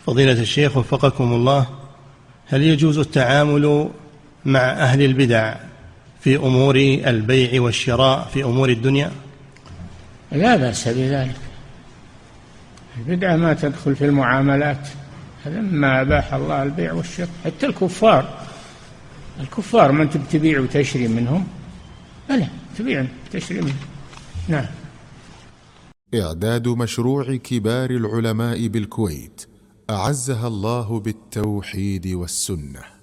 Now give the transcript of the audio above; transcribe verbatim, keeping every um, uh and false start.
فضيلة الشيخ وفقكم الله، هل يجوز التعامل مع أهل البدع في أمور البيع والشراء في أمور الدنيا؟ لا بأس بذلك، البدعة ما تدخل في المعاملات، هذا ما أباح الله البيع والشراء. حتى الكفار الكفار من تبيع وتشري منهم، بلى تبيع وتشري منهم. نعم. إعداد مشروع كبار العلماء بالكويت أعزها الله بالتوحيد والسنة.